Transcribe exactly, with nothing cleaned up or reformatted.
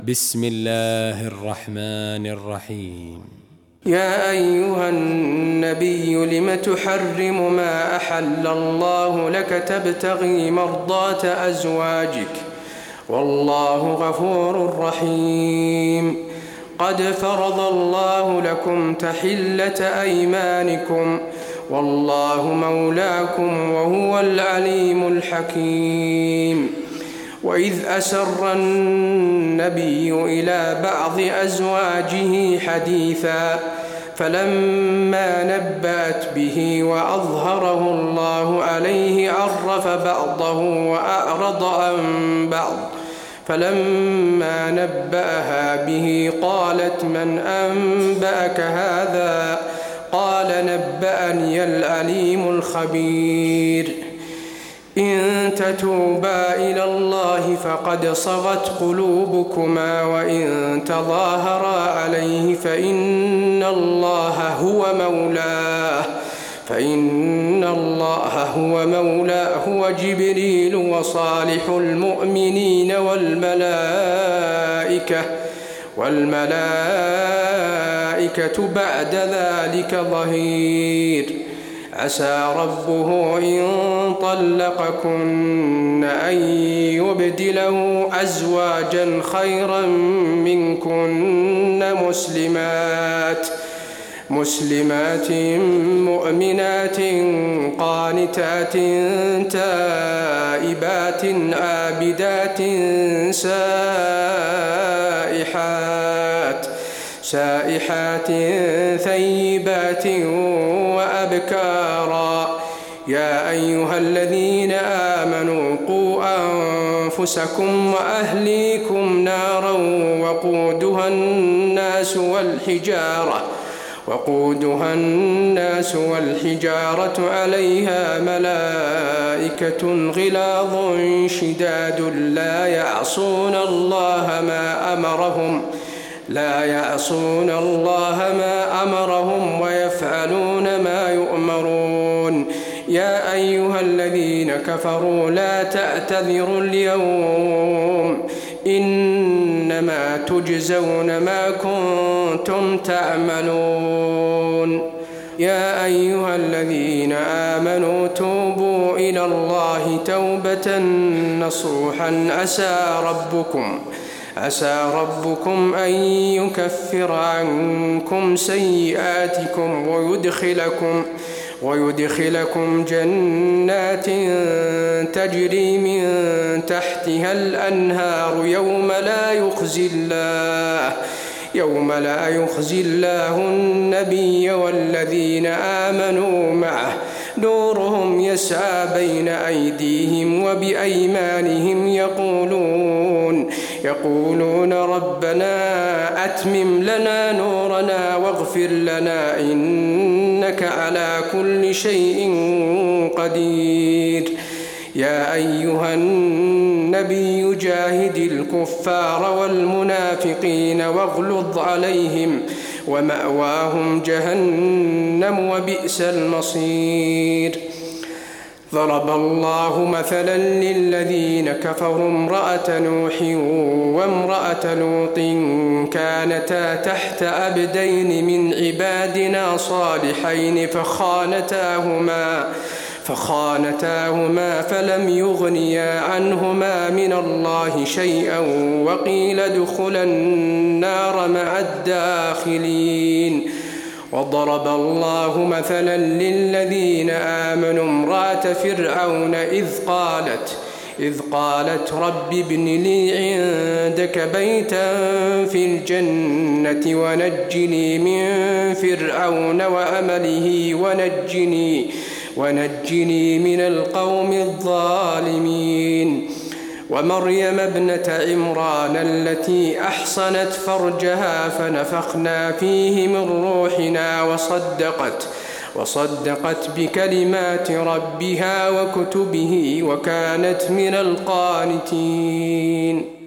بسم الله الرحمن الرحيم. يا أيها النبي لم تحرم ما أحل الله لك تبتغي مرضات أزواجك والله غفور رحيم. قد فرض الله لكم تحلة أيمانكم والله مولاكم وهو العليم الحكيم. وإذ أسر النبي إلى بعض أزواجه حديثا فلما نبأت به وأظهره الله عليه عرف بعضه وأعرض عن بعض. فلما نبأها به قالت من أنبأك هذا؟ قال نبأني العليم الخبير. إن تتوبا إلى الله فقد صغت قلوبكما وإن تظاهرا عليه فإن الله هو مولاه فإن الله هو مولاه وجبريل وصالح المؤمنين والملائكة والملائكة بعد ذلك ظهير. عسى ربه إن طلقكن أن يبدله أزواجا خيرا منكن مسلمات مسلمات مؤمنات قانتات تائبات عابدات سائحات سائحات ثيبات وأبكارا. يا أيها الذين آمنوا قوا أنفسكم وأهليكم نارا وقودها الناس والحجارة وقودها الناس والحجارة عليها ملائكة غلاظ شداد لا يعصون الله ما أمرهم لا يعصون الله ما أمرهم ويفعلون ما يؤمرون. يا أيها الذين كفروا لا تعتذروا اليوم إنما تجزون ما كنتم تعملون. يا أيها الذين آمنوا توبوا إلى الله توبة نصوحا عسى ربكم عسى ربكم أن يكفر عنكم سيئاتكم ويدخلكم ويدخلكم جنات تجري من تحتها الأنهار يوم لا يخزي الله يوم لا يخزي الله النبي والذين آمنوا معه نورهم يسعى بين أيديهم وبأيمانهم يقولون يقولون ربنا أتمم لنا نورنا واغفر لنا إنك على كل شيء قدير. يا أيها النبي جاهد الكفار والمنافقين واغلظ عليهم ومأواهم جهنم وبئس المصير. ضرب الله مثلا للذين كفروا امرأة نوح وامرأة لوط كانتا تحت عبدين من عبادنا صالحين فخانتاهما فخانتاهما فلم يغنيا عنهما من الله شيئا وقيل ادخلا النار مع الداخلين. وضرب الله مثلا للذين آمنوا امرأة فرعون إذ قالت إذ قالت رب ابن لي عندك بيتا في الجنة ونجني من فرعون وعمله ونجني ونجني من القوم الظالمين. ومريم ابنة عمران التي أحصنت فرجها فنفخنا فيه من روحنا وصدقت وصدقت بكلمات ربها وكتبه وكانت من القانتين.